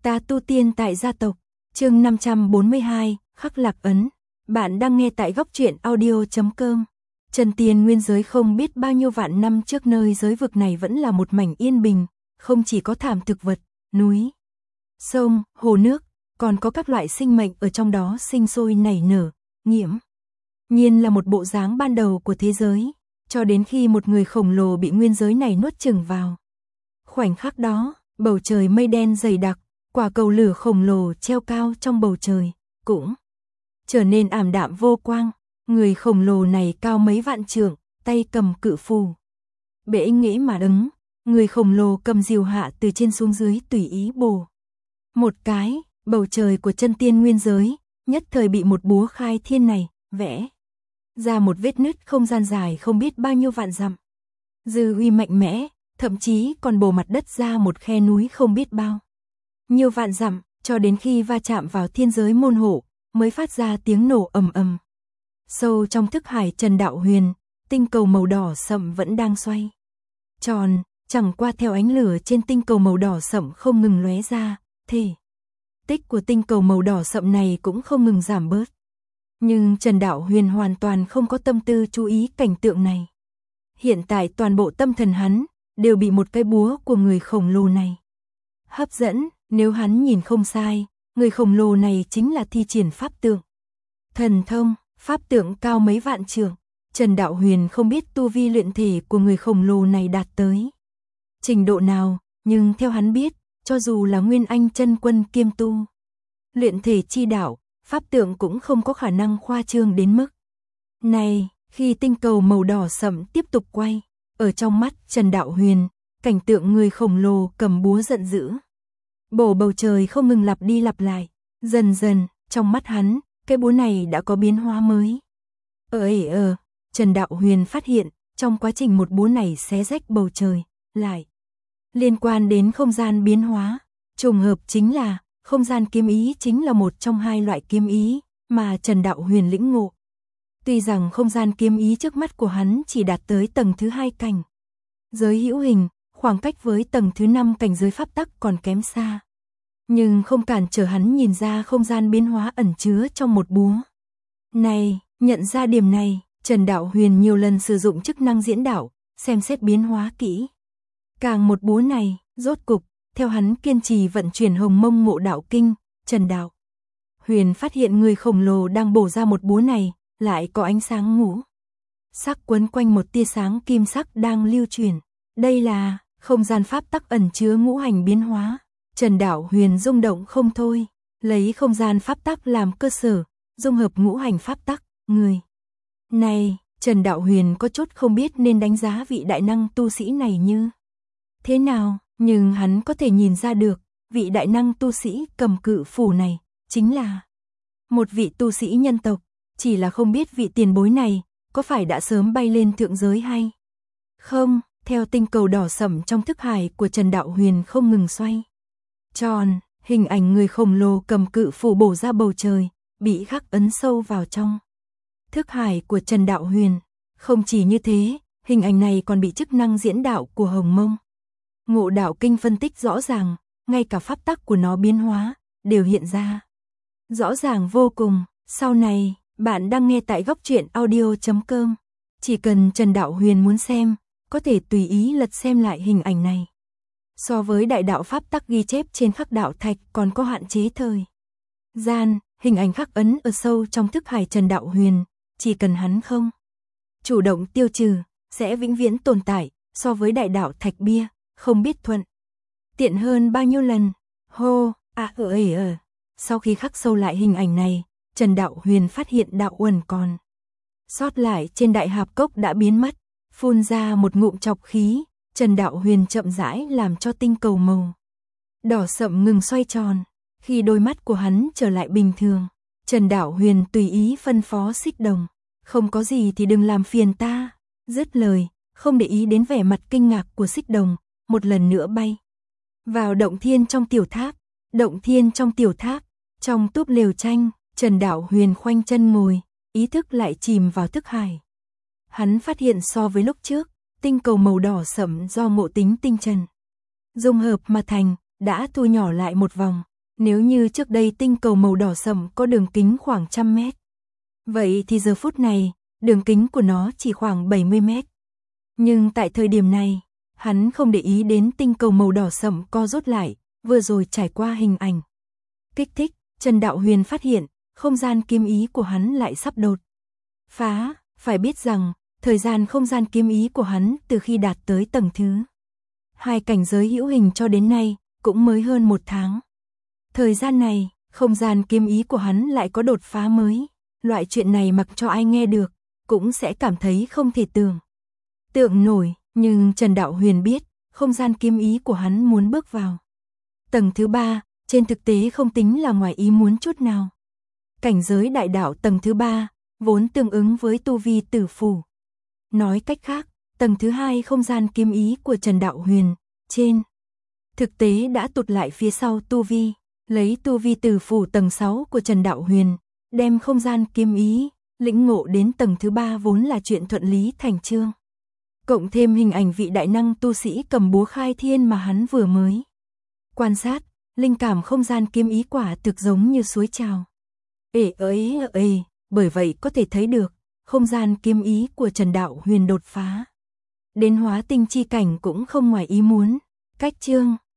Ta tu tiên tại gia tộc, chương 542, khắc lạc ấn. Bạn đang nghe tại góc truyện audio.com. Chân tiên nguyên giới không biết bao nhiêu vạn năm trước nơi giới vực này vẫn là một mảnh yên bình, không chỉ có thảm thực vật, núi, sông, hồ nước, còn có các loại sinh mệnh ở trong đó sinh sôi nảy nở, nghiễm nhiên là một bộ dáng ban đầu của thế giới, cho đến khi một người khổng lồ bị nguyên giới này nuốt chửng vào. Khoảnh khắc đó, bầu trời mây đen dày đặc, quả cầu lửa khổng lồ treo cao trong bầu trời, cũng trở nên ảm đạm vô quang. Người khổng lồ này cao mấy vạn trượng, tay cầm cự phù. Bể nghĩ mà đứng, người khổng lồ cầm diều hạ từ trên xuống dưới tùy ý bổ một cái, bầu trời của chân tiên nguyên giới, nhất thời bị một búa khai thiên này, vẽ ra một vết nứt không gian dài không biết bao nhiêu vạn dặm. Dư uy mạnh mẽ, thậm chí còn bổ mặt đất ra một khe núi không biết bao nhiều vạn dặm, cho đến khi va chạm vào thiên giới môn hộ, mới phát ra tiếng nổ ầm ầm. Sâu trong thức hải Trần Đạo Huyền, tinh cầu màu đỏ sậm vẫn đang xoay tròn, chẳng qua theo ánh lửa trên tinh cầu màu đỏ sậm không ngừng lóe ra, thể tích của tinh cầu màu đỏ sậm này cũng không ngừng giảm bớt. Nhưng Trần Đạo Huyền hoàn toàn không có tâm tư chú ý cảnh tượng này. Hiện tại toàn bộ tâm thần hắn đều bị một cái búa của người khổng lồ này hấp dẫn. Nếu hắn nhìn không sai, người khổng lồ này chính là thi triển pháp tượng thần thông, pháp tượng cao mấy vạn trượng. Trần Đạo Huyền không biết tu vi luyện thể của người khổng lồ này đạt tới trình độ nào, nhưng theo hắn biết, cho dù là Nguyên Anh chân quân kiêm tu luyện thể chi đạo, pháp tượng cũng không có khả năng khoa trương đến mức này. Khi tinh cầu màu đỏ sậm tiếp tục quay, ở trong mắt Trần Đạo Huyền, cảnh tượng người khổng lồ cầm búa giận dữ bổ bầu trời không ngừng lặp đi lặp lại. Dần dần, trong mắt hắn, cái búa này đã có biến hóa mới. Trần Đạo Huyền phát hiện, trong quá trình một búa này xé rách bầu trời, lại liên quan đến không gian biến hóa. Trùng hợp chính là, không gian kiếm ý chính là một trong hai loại kiếm ý mà Trần Đạo Huyền lĩnh ngộ. Tuy rằng không gian kiếm ý trước mắt của hắn chỉ đạt tới tầng thứ 2 cảnh giới hữu hình, khoảng cách với tầng thứ 5 cảnh giới pháp tắc còn kém xa. Nhưng không cản trở hắn nhìn ra không gian biến hóa ẩn chứa trong một búa này. Nhận ra điểm này, Trần Đạo Huyền nhiều lần sử dụng chức năng diễn đạo, xem xét biến hóa kỹ càng một búa này. Rốt cục, theo hắn kiên trì vận chuyển Hồng Mông Ngộ Đạo Kinh, Trần Đạo Huyền phát hiện người khổng lồ đang bổ ra một búa này, lại có ánh sáng ngũ sắc quấn quanh một tia sáng kim sắc đang lưu chuyển. Đây là không gian pháp tắc ẩn chứa ngũ hành biến hóa. Trần Đạo Huyền rung động không thôi, lấy không gian pháp tắc làm cơ sở, dung hợp ngũ hành pháp tắc. Người này, Trần Đạo Huyền có chút không biết nên đánh giá vị đại năng tu sĩ này như thế nào, nhưng hắn có thể nhìn ra được, vị đại năng tu sĩ cầm cự phủ này chính là một vị tu sĩ nhân tộc, chỉ là không biết vị tiền bối này có phải đã sớm bay lên thượng giới hay không. Theo tinh cầu đỏ sẫm trong thức hải của Trần Đạo Huyền không ngừng xoay tròn, hình ảnh người khổng lồ cầm cự phủ bổ ra bầu trời, bị khắc ấn sâu vào trong thức hải của Trần Đạo Huyền. Không chỉ như thế, hình ảnh này còn bị chức năng diễn đạo của Hồng Mông Ngộ Đạo Kinh phân tích rõ ràng, ngay cả pháp tắc của nó biến hóa đều hiện ra rõ ràng vô cùng. Sau này, bạn đang nghe tại góc truyện audio.com. Chỉ cần Trần Đạo Huyền muốn xem, có thể tùy ý lật xem lại hình ảnh này. So với đại đạo pháp tắc ghi chép trên khắc đạo thạch còn có hạn chế thời gian, hình ảnh khắc ấn ở sâu trong thức hải Trần Đạo Huyền, chỉ cần hắn không chủ động tiêu trừ, sẽ vĩnh viễn tồn tại. So với đại đạo thạch bia, không biết thuận tiện hơn bao nhiêu lần. Sau khi khắc sâu lại hình ảnh này, Trần Đạo Huyền phát hiện đạo uẩn còn sót lại trên đại hạp cốc đã biến mất. Phun ra một ngụm trọc khí, Trần Đạo Huyền chậm rãi làm cho tinh cầu màu đỏ sậm ngừng xoay tròn. Khi đôi mắt của hắn trở lại bình thường, Trần Đạo Huyền tùy ý phân phó Xích Đồng, không có gì thì đừng làm phiền ta. Dứt lời, không để ý đến vẻ mặt kinh ngạc của Xích Đồng, một lần nữa bay vào động thiên trong tiểu tháp. Động thiên trong tiểu tháp, trong túp lều tranh, Trần Đạo Huyền khoanh chân ngồi, ý thức lại chìm vào thức hải. Hắn phát hiện so với lúc trước, tinh cầu màu đỏ sẫm do ngộ tính tinh trần dung hợp mà thành, đã thu nhỏ lại một vòng, Nếu như trước đây tinh cầu màu đỏ sẫm có đường kính khoảng 100 mét, vậy thì giờ phút này, đường kính của nó chỉ khoảng 70 mét. Nhưng tại thời điểm này, hắn không để ý đến tinh cầu màu đỏ sẫm co rút lại, vừa rồi trải qua hình ảnh kích thích, Trần Đạo Huyền phát hiện, không gian kiếm ý của hắn lại sắp đột phá, phải biết rằng, thời gian không gian kiếm ý của hắn từ khi đạt tới tầng thứ 2 cảnh giới hữu hình cho đến nay, cũng mới hơn 1 tháng. Thời gian này, không gian kiếm ý của hắn lại có đột phá mới, loại chuyện này mặc cho ai nghe được, cũng sẽ cảm thấy không thể tưởng tượng nổi, nhưng Trần Đạo Huyền biết, không gian kiếm ý của hắn muốn bước vào tầng thứ 3, trên thực tế không tính là ngoài ý muốn chút nào. Cảnh giới đại đạo tầng thứ 3, vốn tương ứng với tu vi tử phủ. Nói cách khác, tầng thứ 2 không gian kiếm ý của Trần Đạo Huyền, trên thực tế đã tụt lại phía sau tu vi, lấy tu vi tử phủ tầng 6 của Trần Đạo Huyền, đem không gian kiếm ý, lĩnh ngộ đến tầng thứ 3 vốn là chuyện thuận lý thành chương. Cộng thêm hình ảnh vị đại năng tu sĩ cầm búa khai thiên mà hắn vừa mới quan sát, linh cảm không gian kiếm ý quả thực giống như suối trào. Bởi vậy có thể thấy được, không gian kiếm ý của Trần Đạo Huyền đột phá đến hóa tinh chi cảnh cũng không ngoài ý muốn. Cách chương